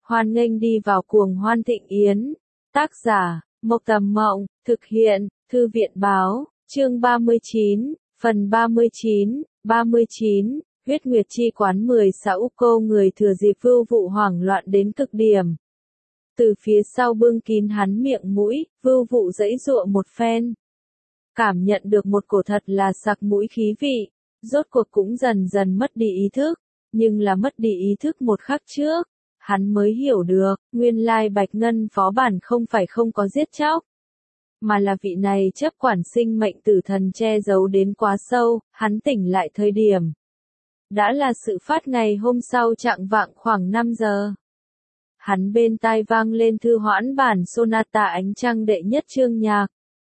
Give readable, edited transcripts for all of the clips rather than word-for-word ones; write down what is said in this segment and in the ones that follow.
Hoan nghênh đi vào cuồng hoan thịnh yến. Tác giả, Mộc Tầm Mộng, thực hiện, Thư viện báo, chương 39, phần 39, huyết nguyệt chi quán 16 cô người thừa dịp Vưu Vụ hoảng loạn đến cực điểm. Từ phía sau bưng kín hắn miệng mũi, Vưu Vụ giãy giụa một phen. Cảm nhận được một cổ thật là sặc mũi khí vị, rốt cuộc cũng dần dần mất đi ý thức, nhưng là mất đi ý thức một khắc trước. Hắn mới hiểu được, nguyên lai Bạch Ngân phó bản không phải không có giết chóc, mà là vị này chấp quản sinh mệnh tử thần che giấu đến quá sâu, hắn tỉnh lại thời điểm. Đã là sự phát ngày hôm sau chạng vạng khoảng 5 giờ. Hắn bên tai vang lên thư hoãn bản Sonata Ánh Trăng đệ nhất chương nhạc.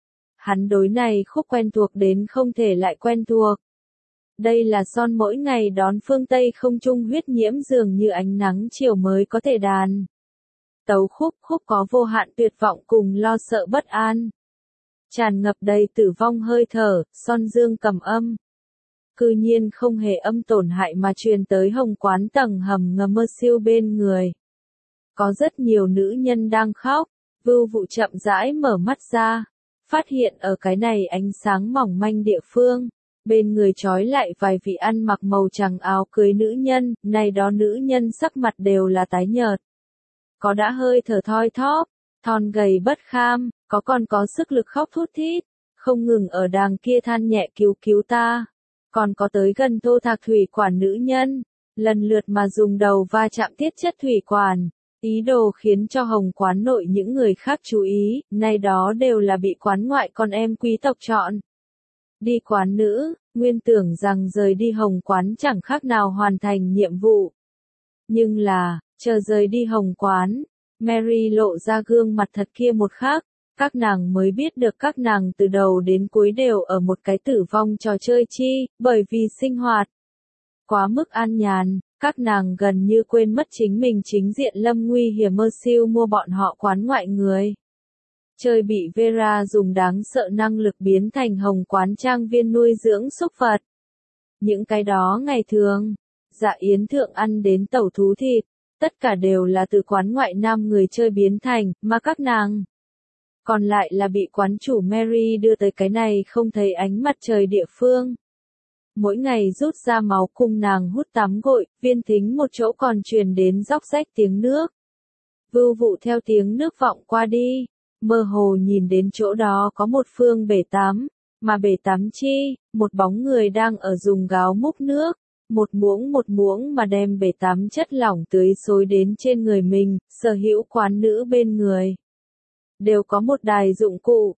Hắn đối này khúc quen thuộc đến không thể lại quen thuộc. Đây là Son mỗi ngày đón phương Tây không trung huyết nhiễm dường như ánh nắng chiều mới có thể đàn. Tấu khúc có vô hạn tuyệt vọng cùng lo sợ bất an. Tràn ngập đầy tử vong hơi thở, Son dương cầm âm. Cư nhiên không hề âm tổn hại mà truyền tới hồng quán tầng hầm ngầm mơ siêu bên người. Có rất nhiều nữ nhân đang khóc, Vưu Vụ chậm rãi mở mắt ra, phát hiện ở cái này ánh sáng mỏng manh địa phương. Bên người trói lại vài vị ăn mặc màu trắng áo cưới nữ nhân, này đó nữ nhân sắc mặt đều là tái nhợt. Có đã hơi thở thoi thóp, thon gầy bất kham, có còn có sức lực khóc thút thít, không ngừng ở đàng kia than nhẹ cứu ta. Còn có tới gần thô thạc thủy quản nữ nhân, lần lượt mà dùng đầu va chạm tiết chất thủy quản, ý đồ khiến cho hồng quán nội những người khác chú ý, này đó đều là bị quán ngoại con em quý tộc chọn. Đi quán nữ, nguyên tưởng rằng rời đi hồng quán chẳng khác nào hoàn thành nhiệm vụ. Nhưng là, chờ rời đi hồng quán, Mary lộ ra gương mặt thật kia một khắc, các nàng mới biết được các nàng từ đầu đến cuối đều ở một cái tử vong trò chơi chi, bởi vì sinh hoạt quá mức an nhàn, các nàng gần như quên mất chính mình chính diện lâm nguy hiểm mơ siêu mua bọn họ quán ngoại người. Chơi bị Vera dùng đáng sợ năng lực biến thành hồng quán trang viên nuôi dưỡng súc vật. Những cái đó ngày thường, dạ yến thượng ăn đến tẩu thú thịt, tất cả đều là từ quán ngoại nam người chơi biến thành, mà các nàng còn lại là bị quán chủ Mary đưa tới cái này không thấy ánh mặt trời địa phương. Mỗi ngày rút ra máu cùng nàng hút tắm gội, viên thính một chỗ còn truyền đến róc rách tiếng nước. Vưu Vụ theo tiếng nước vọng qua đi, mơ hồ nhìn đến chỗ đó có một phương bể tắm, mà bể tắm chi, một bóng người đang ở dùng gáo múc nước, một muỗng mà đem bể tắm chất lỏng tưới xối đến trên người mình, sở hữu quán nữ bên người. Đều có một đài dụng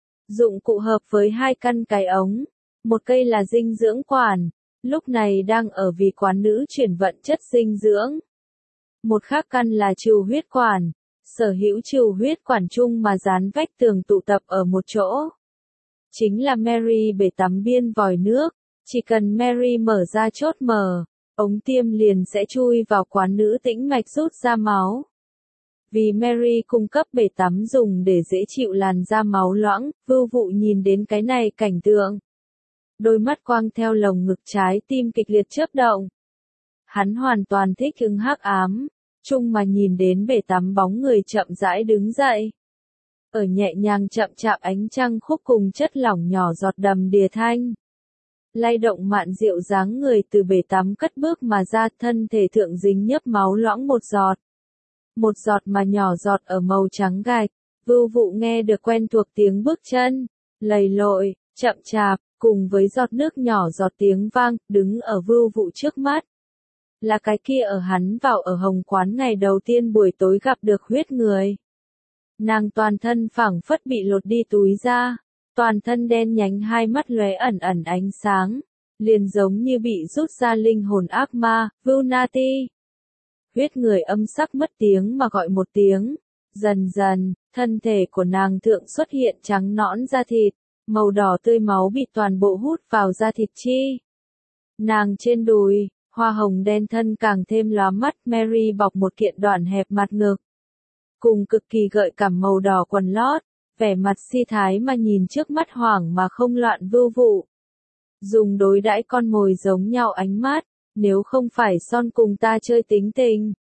cụ hợp với hai căn cái ống, một cây là dinh dưỡng quản, lúc này đang ở vì quán nữ chuyển vận chất dinh dưỡng. Một khác căn là trừ huyết quản, sở hữu trừ huyết quản chung mà dán vách tường tụ tập ở một chỗ. Chính là Mary bể tắm biên vòi nước, chỉ cần Mary mở ra chốt mở, ống tiêm liền sẽ chui vào quán nữ tĩnh mạch rút ra máu. Vì Mary cung cấp bể tắm dùng để dễ chịu làn da máu loãng, Vưu Vụ nhìn đến cái này cảnh tượng. Đôi mắt quang theo lồng ngực trái tim kịch liệt chớp động. Hắn hoàn toàn thích ứng hắc ám, chung mà nhìn đến bể tắm bóng người chậm rãi đứng dậy. Ở nhẹ nhàng chậm chạp ánh trăng khúc cùng chất lỏng nhỏ giọt đầm đìa thanh. Lay động mạn diệu dáng người từ bể tắm cất bước mà ra, thân thể thượng dính nhấp máu loãng một giọt. Một giọt mà nhỏ giọt ở màu trắng gạch, Vưu Vụ nghe được quen thuộc tiếng bước chân, lầy lội, chậm chạp, cùng với giọt nước nhỏ giọt tiếng vang, đứng ở Vưu Vụ trước mắt. Là cái kia ở hắn vào ở hồng quán ngày đầu tiên buổi tối gặp được huyết người. Nàng toàn thân phảng phất bị lột đi túi da, toàn thân đen nhánh hai mắt lóe ẩn ẩn ánh sáng, liền giống như bị rút ra linh hồn ác ma, Vulnati. Huyết người âm sắc mất tiếng mà gọi một tiếng, dần dần, thân thể của nàng thượng xuất hiện trắng nõn da thịt, màu đỏ tươi máu bị toàn bộ hút vào da thịt chi. Nàng trên đùi, hoa hồng đen thân càng thêm lóa mắt, Mary bọc một kiện đoạn hẹp mặt ngực. Cùng cực kỳ gợi cảm màu đỏ quần lót, vẻ mặt si thái mà nhìn trước mắt hoảng mà không loạn Vưu Vụ. Dùng đối đãi con mồi giống nhau ánh mắt, nếu không phải Son cùng ta chơi tính tình,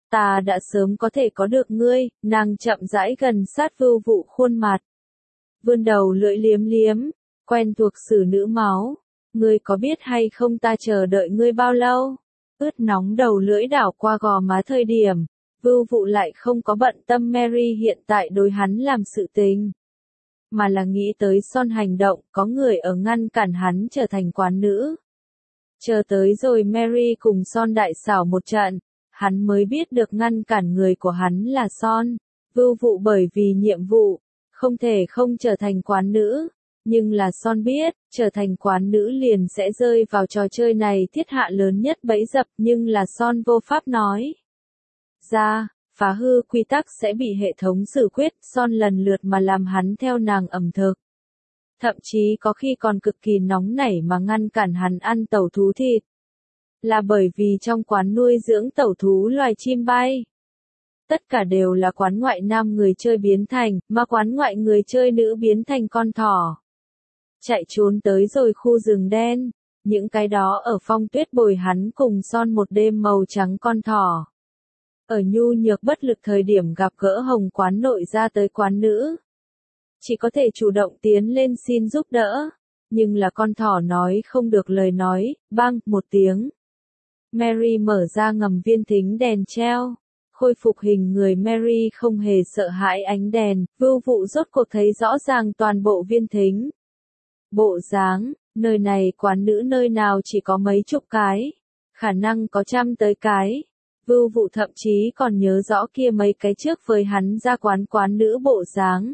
Ta đã sớm có thể có được ngươi, nàng chậm rãi gần sát Vưu Vụ khuôn mặt. Vươn đầu lưỡi liếm liếm, quen thuộc xử nữ máu. Ngươi có biết hay không ta chờ đợi ngươi bao lâu? Ướt nóng đầu lưỡi đảo qua gò má thời điểm, Vưu Vụ lại không có bận tâm Mary hiện tại đối hắn làm sự tình. Mà là nghĩ tới Son hành động, có người ở ngăn cản hắn trở thành quán nữ. Chờ tới rồi Mary cùng Son đại xảo một trận, hắn mới biết được ngăn cản người của hắn là Son. Vưu Vụ bởi vì nhiệm vụ, không thể không trở thành quán nữ. Nhưng là Son biết, trở thành quán nữ liền sẽ rơi vào trò chơi này thiết hạ lớn nhất bẫy dập, nhưng là Son vô pháp nói ra, phá hư quy tắc sẽ bị hệ thống xử quyết. Son lần lượt mà làm hắn theo nàng ẩm thực. Thậm chí có khi còn cực kỳ nóng nảy mà ngăn cản hắn ăn tẩu thú thịt. Là bởi vì trong quán nuôi dưỡng tẩu thú loài chim bay. Tất cả đều là quán ngoại nam người chơi biến thành, mà quán ngoại người chơi nữ biến thành con thỏ. Chạy trốn tới rồi khu rừng đen, những cái đó ở phong tuyết bồi hắn cùng Son một đêm màu trắng con thỏ. Ở nhu nhược bất lực thời điểm gặp gỡ hồng quán nội ra tới quán nữ. Chỉ có thể chủ động tiến lên xin giúp đỡ, nhưng là con thỏ nói không được lời nói, bang, một tiếng. Mary mở ra ngầm viên thính đèn treo. Khôi phục hình người Mary không hề sợ hãi ánh đèn, Vưu Vụ rốt cuộc thấy rõ ràng toàn bộ viên thính. Bộ dáng, nơi này quán nữ nơi nào chỉ có mấy chục cái, khả năng có trăm tới cái. Vưu Vụ thậm chí còn nhớ rõ kia mấy cái trước với hắn ra quán nữ bộ dáng.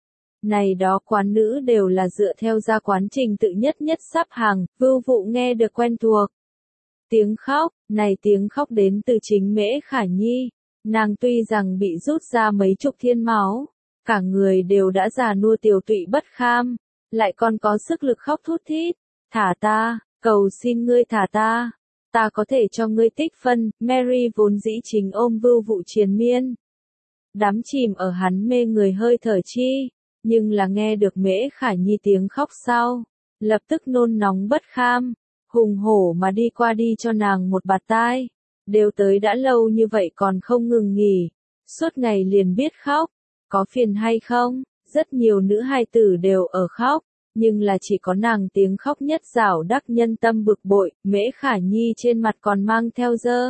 Này đó quán nữ đều là dựa theo ra quán trình tự nhất sắp hàng, Vưu Vụ nghe được quen thuộc. Tiếng khóc, này tiếng khóc đến từ chính Mễ Khả Nhi. Nàng tuy rằng bị rút ra mấy chục thiên máu, cả người đều đã già nua tiều tụy bất kham, lại còn có sức lực khóc thút thít. Thả ta, cầu xin ngươi thả ta, ta có thể cho ngươi tích phân. Mary vốn dĩ chính ôm Vưu Vụ triền miên. Đắm chìm ở hắn mê người hơi thở chi, nhưng là nghe được Mễ Khả Nhi tiếng khóc sau, lập tức nôn nóng bất kham, hùng hổ mà đi qua đi cho nàng một bạt tai. Đều tới đã lâu như vậy còn không ngừng nghỉ, suốt ngày liền biết khóc, có phiền hay không? Rất nhiều nữ hài tử đều ở khóc, nhưng là chỉ có nàng tiếng khóc nhất rảo đắc nhân tâm bực bội. Mễ Khả Nhi trên mặt còn mang theo dơ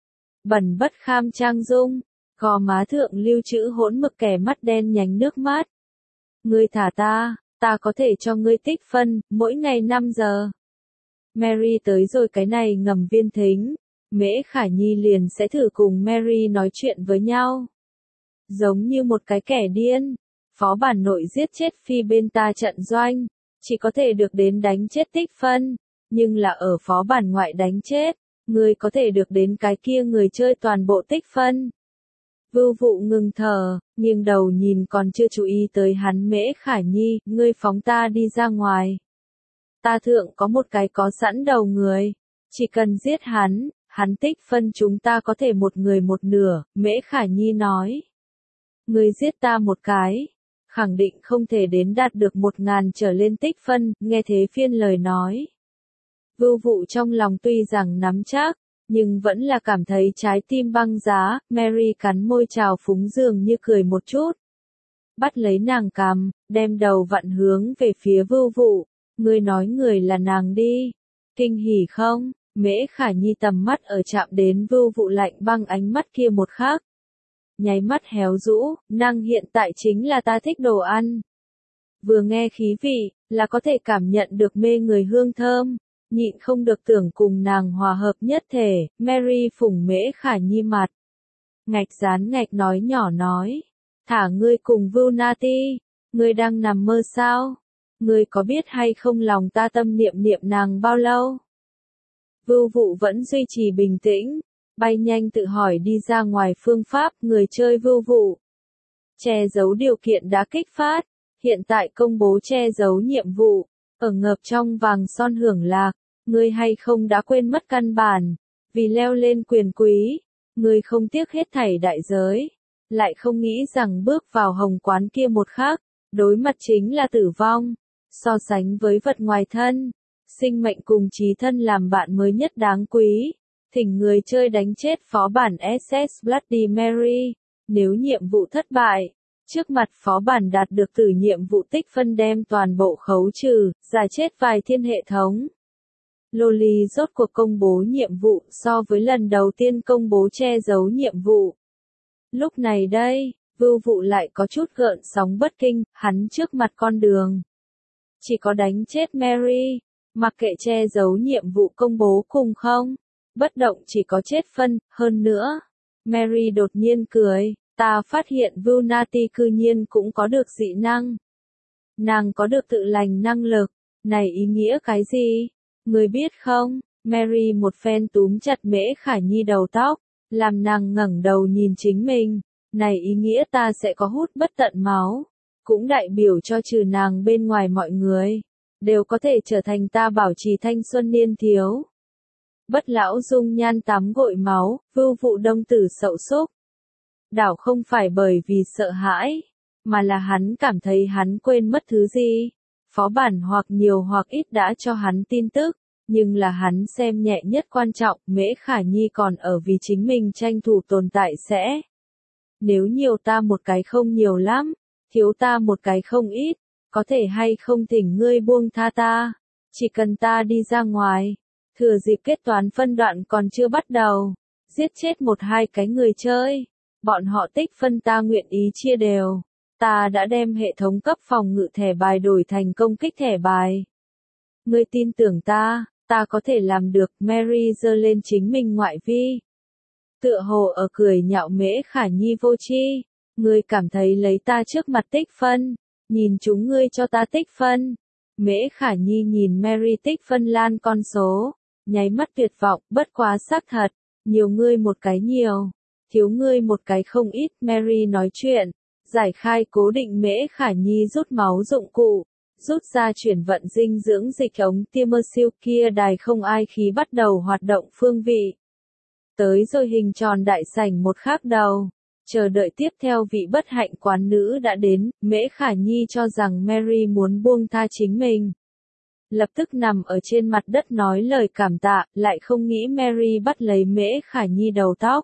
bẩn bất kham trang dung, gò má thượng lưu trữ hỗn mực kẻ mắt đen nhánh nước mắt. Ngươi thả ta, ta có thể cho ngươi tích phân, mỗi ngày 5 giờ. Mary tới rồi cái này ngầm viên thính. Mễ Khả Nhi liền sẽ thử cùng Mary nói chuyện với nhau. Giống như một cái kẻ điên, phó bản nội giết chết phi bên ta trận doanh, chỉ có thể được đến đánh chết tích phân, nhưng là ở phó bản ngoại đánh chết, người có thể được đến cái kia người chơi toàn bộ tích phân. Vưu Vụ ngừng thở, nghiêng đầu nhìn còn chưa chú ý tới hắn. Mễ Khả Nhi, ngươi phóng ta đi ra ngoài. Ta thượng có một cái có sẵn đầu người, chỉ cần giết hắn tích phân chúng ta có thể một người một nửa. Mễ Khả Nhi nói. Ngươi giết ta một cái, khẳng định không thể đến đạt được 1000 trở lên tích phân. Nghe thế phiên lời nói, Vưu Vụ trong lòng tuy rằng nắm chắc, nhưng vẫn là cảm thấy trái tim băng giá. Mary cắn môi trào phúng dường như cười một chút, bắt lấy nàng cằm, đem đầu vặn hướng về phía Vưu Vụ. Ngươi nói người là nàng đi, kinh hỉ không? Mễ Khả Nhi tầm mắt ở chạm đến Vưu Vụ lạnh băng ánh mắt kia một khắc, nháy mắt héo rũ. Nàng hiện tại chính là ta thích đồ ăn. Vừa nghe khí vị, là có thể cảm nhận được mê người hương thơm, nhịn không được tưởng cùng nàng hòa hợp nhất thể. Mary phủng Mễ Khả Nhi mặt, ngạch dán ngạch nói nhỏ nói, thả ngươi cùng Vưu Nati, ngươi đang nằm mơ sao? Ngươi có biết hay không lòng ta tâm niệm nàng bao lâu? Vưu Vụ vẫn duy trì bình tĩnh, bay nhanh tự hỏi đi ra ngoài phương pháp. Người chơi Vưu Vụ, che giấu điều kiện đã kích phát, hiện tại công bố che giấu nhiệm vụ, ở ngập trong vàng son hưởng lạc. Ngươi hay không đã quên mất căn bản, vì leo lên quyền quý, ngươi không tiếc hết thảy đại giới, lại không nghĩ rằng bước vào hồng quán kia một khắc, đối mặt chính là tử vong. So sánh với vật ngoài thân, sinh mệnh cùng chí thân làm bạn mới nhất đáng quý. Thỉnh người chơi đánh chết phó bản SS Bloody Mary. Nếu nhiệm vụ thất bại, trước mặt phó bản đạt được từ nhiệm vụ tích phân đem toàn bộ khấu trừ, giả chết vài thiên hệ thống. Loli rốt cuộc công bố nhiệm vụ so với lần đầu tiên công bố che giấu nhiệm vụ. Lúc này đây, vưu vụ lại có chút gợn sóng bất kinh, hắn trước mặt con đường. Chỉ có đánh chết Mary, mặc kệ che giấu nhiệm vụ công bố cùng không. Bất động chỉ có chết phân, hơn nữa. Mary đột nhiên cười, ta phát hiện Vunati cư nhiên cũng có được dị năng. Nàng có được tự lành năng lực, này ý nghĩa cái gì? Người biết không? Mary một phen túm chặt Mễ Khả Nhi đầu tóc, làm nàng ngẩng đầu nhìn chính mình. Này ý nghĩa ta sẽ có hút bất tận máu, cũng đại biểu cho trừ nàng bên ngoài mọi người, đều có thể trở thành ta bảo trì thanh xuân niên thiếu. Bất lão dung nhan tắm gội máu, vưu vụ đông tử sậu súc. Đảo không phải bởi vì sợ hãi, mà là hắn cảm thấy hắn quên mất thứ gì. Phó bản hoặc nhiều hoặc ít đã cho hắn tin tức, nhưng là hắn xem nhẹ nhất quan trọng, Mễ Khả Nhi còn ở vì chính mình tranh thủ tồn tại sẽ. Nếu nhiều ta một cái không nhiều lắm, thiếu ta một cái không ít, có thể hay không thỉnh ngươi buông tha ta, chỉ cần ta đi ra ngoài. Thừa dịp kết toán phân đoạn còn chưa bắt đầu, giết chết một hai cái người chơi, bọn họ tích phân ta nguyện ý chia đều. Ta đã đem hệ thống cấp phòng ngự thẻ bài đổi thành công kích thẻ bài. Ngươi tin tưởng ta có thể làm được. Mary giơ lên chính mình ngoại vi. Tựa hồ ở cười nhạo Mễ Khả Nhi vô tri. Ngươi cảm thấy lấy ta trước mặt tích phân, nhìn chúng ngươi cho ta tích phân. Mễ Khả Nhi nhìn Mary tích phân lan con số, nháy mắt tuyệt vọng, bất quá xác thật, nhiều ngươi một cái nhiều, thiếu ngươi một cái không ít. Mary nói chuyện, giải khai cố định Mễ Khả Nhi rút máu dụng cụ, rút ra chuyển vận dinh dưỡng dịch ống tiêm siêu kia đài không ai khí bắt đầu hoạt động phương vị. Tới rồi hình tròn đại sảnh một khác đầu, chờ đợi tiếp theo vị bất hạnh quán nữ đã đến. Mễ Khả Nhi cho rằng Mary muốn buông tha chính mình. Lập tức nằm ở trên mặt đất nói lời cảm tạ, lại không nghĩ Mary bắt lấy Mễ Khả Nhi đầu tóc.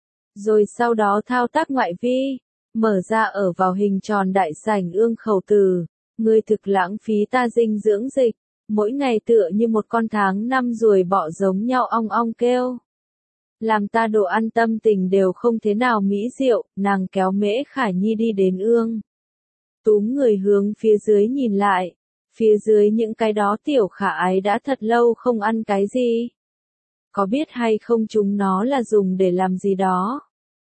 Rồi sau đó thao tác ngoại vi, mở ra ở vào hình tròn đại sảnh ương khẩu từ. Ngươi thực lãng phí ta dinh dưỡng dịch, mỗi ngày tựa như một con tháng năm ruồi bọ giống nhau ong ong kêu. Làm ta đồ ăn tâm tình đều không thế nào mỹ diệu. Nàng kéo Mễ Khả Nhi đi đến ương. Túm người hướng phía dưới nhìn lại. Phía dưới những cái đó tiểu khả ái đã thật lâu không ăn cái gì. Có biết hay không chúng nó là dùng để làm gì đó?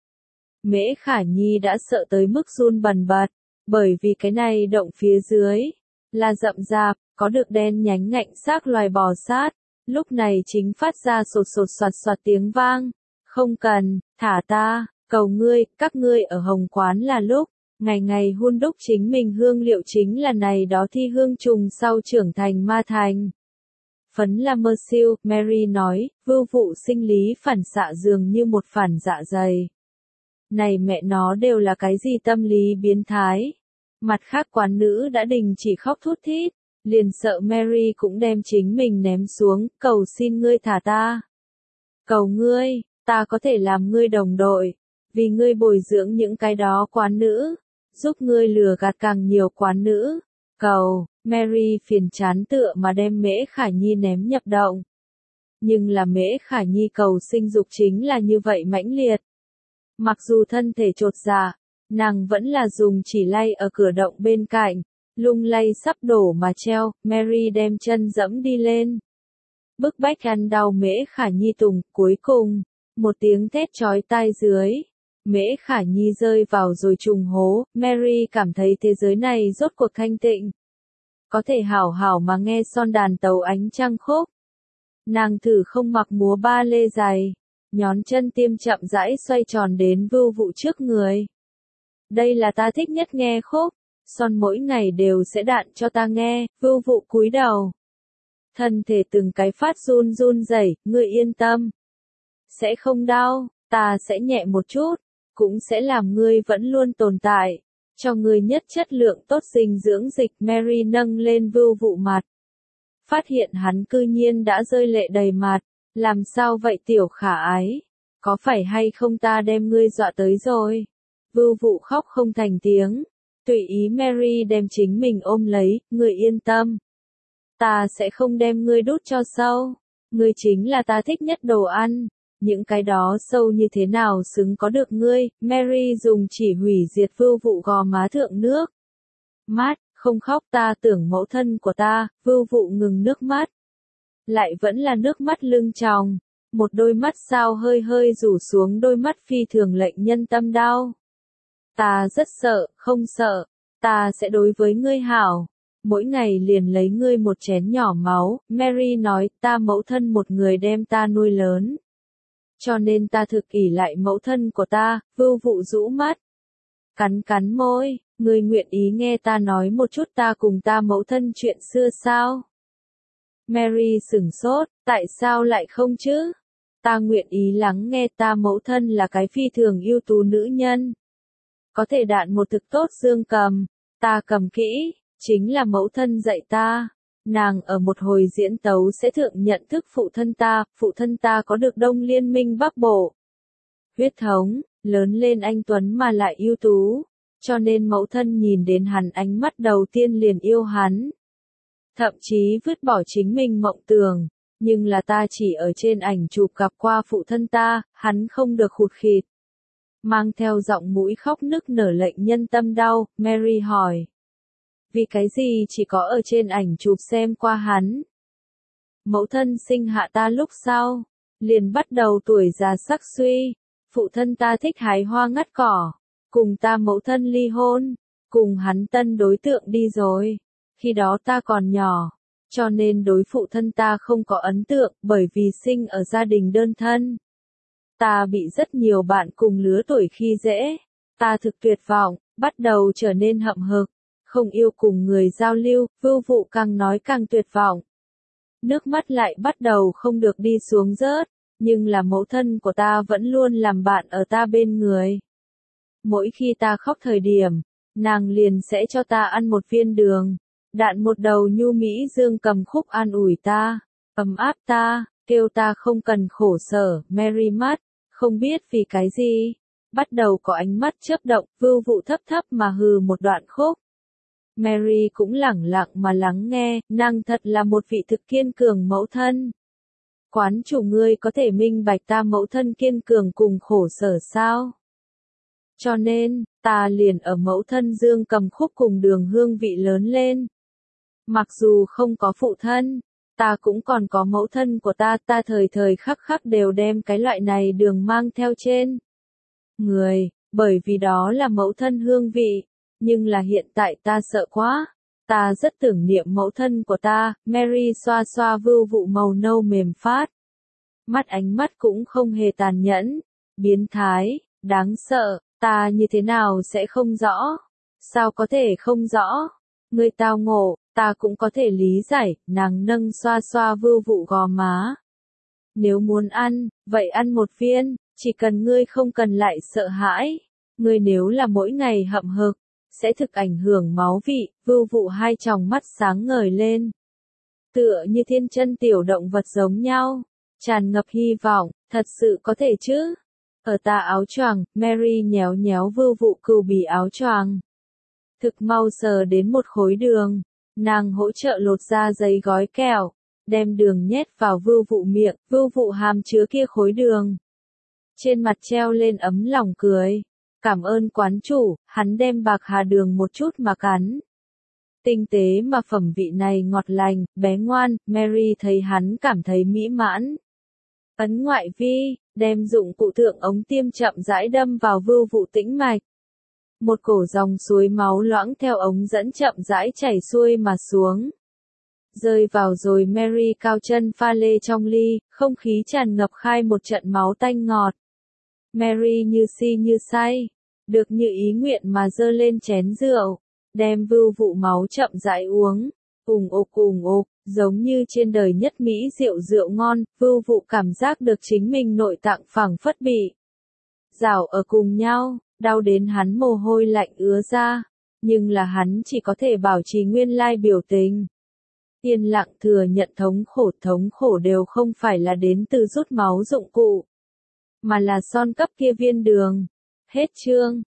Mễ Khả Nhi đã sợ tới mức run bần bật, bởi vì cái này động phía dưới là rậm rạp, có được đen nhánh ngạnh xác loài bò sát, lúc này chính phát ra sột sột soạt soạt tiếng vang. Không cần, thả ta, cầu ngươi, các ngươi ở Hồng Quán là lúc, ngày ngày hun đúc chính mình hương liệu chính là này đó thi hương trùng sau trưởng thành ma thành. Phấn là mơ siêu, Mary nói, vưu vụ sinh lý phản xạ dường như một phản dạ dày. Này mẹ nó đều là cái gì tâm lý biến thái. Mặt khác quán nữ đã đình chỉ khóc thút thít, liền sợ Mary cũng đem chính mình ném xuống, cầu xin ngươi thả ta. Cầu ngươi, ta có thể làm ngươi đồng đội, vì ngươi bồi dưỡng những cái đó quán nữ, giúp ngươi lừa gạt càng nhiều quán nữ. Cầu, Mary phiền chán tựa mà đem Mễ Khả Nhi ném nhập động. Nhưng là Mễ Khả Nhi cầu sinh dục chính là như vậy mãnh liệt. Mặc dù thân thể chột dạ, nàng vẫn là dùng chỉ lay ở cửa động bên cạnh, lung lay sắp đổ mà treo. Mary đem chân dẫm đi lên. Bức bách ăn đau Mễ Khả Nhi tùng, cuối cùng, một tiếng thét chói tai dưới. Mễ Khả Nhi rơi vào rồi trùng hố. Mary cảm thấy thế giới này rốt cuộc thanh tịnh. Có thể hảo hảo mà nghe son đàn tấu ánh trăng khúc. Nàng thử không mặc múa ba lê dày, nhón chân tiêm chậm rãi xoay tròn đến vưu vụ trước người. Đây là ta thích nhất nghe khúc, son mỗi ngày đều sẽ đạn cho ta nghe. Vưu vụ cúi đầu. Thân thể từng cái phát run run rẩy, ngươi yên tâm. Sẽ không đau, ta sẽ nhẹ một chút, cũng sẽ làm ngươi vẫn luôn tồn tại, cho ngươi nhất chất lượng tốt dinh dưỡng dịch. Mary nâng lên vưu vụ mặt. Phát hiện hắn cư nhiên đã rơi lệ đầy mặt, Làm sao vậy tiểu khả ái? Có phải hay không ta đem ngươi dọa tới rồi? Vưu Vụ khóc không thành tiếng. Tùy ý Mary đem chính mình ôm lấy, ngươi yên tâm. Ta sẽ không đem ngươi đút cho sâu. Ngươi chính là ta thích nhất đồ ăn. Những cái đó sâu như thế nào xứng có được ngươi? Mary dùng chỉ hủy diệt Vưu Vụ gò má thượng nước. Mắt, không khóc ta tưởng mẫu thân của ta, Vưu Vụ ngừng nước mắt. Lại vẫn là nước mắt lưng tròng. Một đôi mắt sao hơi hơi rủ xuống, đôi mắt phi thường lệnh nhân tâm đau. Ta rất sợ, không sợ. Ta sẽ đối với ngươi hảo. Mỗi ngày liền lấy ngươi một chén nhỏ máu. Mary nói, ta mẫu thân một người đem ta nuôi lớn. Cho nên ta thực ỷ lại mẫu thân của ta. Vưu Vụ rũ mắt. Cắn cắn môi, ngươi nguyện ý nghe ta nói một chút ta cùng ta mẫu thân chuyện xưa sao? Mary sửng sốt, tại sao lại không chứ? Ta nguyện ý lắng nghe, ta mẫu thân là cái phi thường ưu tú nữ nhân. Có thể đạn một thực tốt dương cầm, ta cầm kỹ, chính là mẫu thân dạy ta. Nàng ở một hồi diễn tấu sẽ thượng nhận thức phụ thân ta có được Đông Liên minh Bắc Bộ. Huyết thống, lớn lên anh tuấn mà lại ưu tú, cho nên mẫu thân nhìn đến hắn ánh mắt đầu tiên liền yêu hắn. Thậm chí vứt bỏ chính mình mộng tưởng, nhưng là ta chỉ ở trên ảnh chụp gặp qua phụ thân ta, hắn không được khụt khịt. Mang theo giọng mũi khóc nức nở lệnh nhân tâm đau, Mary hỏi. Vì cái gì chỉ có ở trên ảnh chụp xem qua hắn? Mẫu thân sinh hạ ta lúc sau, liền bắt đầu tuổi già sắc suy, phụ thân ta thích hái hoa ngắt cỏ, cùng ta mẫu thân ly hôn, cùng hắn tân đối tượng đi rồi. Khi đó ta còn nhỏ, cho nên đối phụ thân ta không có ấn tượng, bởi vì sinh ở gia đình đơn thân. Ta bị rất nhiều bạn cùng lứa tuổi khi dễ, ta thực tuyệt vọng, bắt đầu trở nên hậm hực, không yêu cùng người giao lưu. Vưu Vụ càng nói càng tuyệt vọng. Nước mắt lại bắt đầu không được đi xuống rớt, nhưng là mẫu thân của ta vẫn luôn làm bạn ở ta bên người. Mỗi khi ta khóc thời điểm, nàng liền sẽ cho ta ăn một viên đường, đạn một đầu nhu mỹ dương cầm khúc an ủi ta, ấm áp ta, kêu ta không cần khổ sở. Mary mắt, không biết vì cái gì, bắt đầu có ánh mắt chớp động. Vưu Vụ thấp thấp mà hừ một đoạn khúc. Mary cũng lẳng lặng mà lắng nghe, nàng thật là một vị thực kiên cường mẫu thân. Quán chủ, ngươi có thể minh bạch ta mẫu thân kiên cường cùng khổ sở sao? Cho nên, ta liền ở mẫu thân dương cầm khúc cùng đường hương vị lớn lên. Mặc dù không có phụ thân, ta cũng còn có mẫu thân của ta, ta thời thời khắc khắc đều đem cái loại này đường mang theo trên người, bởi vì đó là mẫu thân hương vị. Nhưng là hiện tại ta sợ quá, ta rất tưởng niệm mẫu thân của ta. Mary xoa xoa Vưu Vụ màu nâu mềm phát. Mắt ánh mắt cũng không hề tàn nhẫn, biến thái, đáng sợ, ta như thế nào sẽ không rõ? Sao có thể không rõ? Ngươi tao ngộ, ta cũng có thể lý giải. Nàng nâng xoa xoa Vưu Vụ gò má. Nếu muốn ăn, vậy ăn một viên, chỉ cần ngươi không cần lại sợ hãi. Ngươi nếu là mỗi ngày hậm hực, sẽ thực ảnh hưởng máu vị. Vưu Vụ hai tròng mắt sáng ngời lên, tựa như thiên chân tiểu động vật giống nhau, tràn ngập hy vọng. Thật sự có thể chứ? Ở ta áo choàng. Mary nhéo nhéo Vưu Vụ cừu bì áo choàng. Thực mau sờ đến một khối đường, nàng hỗ trợ lột ra giấy gói kẹo, đem đường nhét vào Vưu Vụ miệng. Vưu Vụ hàm chứa kia khối đường, trên mặt treo lên ấm lòng cười. Cảm ơn quán chủ. Hắn đem bạc hà đường một chút mà cắn. Tinh tế mà phẩm vị này ngọt lành, bé ngoan. Mary thấy hắn cảm thấy mỹ mãn. Ấn ngoại vi, đem dụng cụ thượng ống tiêm chậm rãi đâm vào Vưu Vụ tĩnh mạch. Một cổ dòng suối máu loãng theo ống dẫn chậm rãi chảy xuôi mà xuống. Rơi vào rồi Mary cao chân pha lê trong ly, không khí tràn ngập khai một trận máu tanh ngọt. Mary như si như say, được như ý nguyện mà dơ lên chén rượu, đem Vưu Vụ máu chậm rãi uống, ùng ục, giống như trên đời nhất mỹ rượu ngon. Vưu Vụ cảm giác được chính mình nội tạng phảng phất bị rảo ở cùng nhau, đau đến hắn mồ hôi lạnh ứa ra, nhưng là hắn chỉ có thể bảo trì nguyên lai biểu tình. Yên lặng thừa nhận thống khổ đều không phải là đến từ rút máu dụng cụ, mà là son cấp kia viên đường. Hết chương.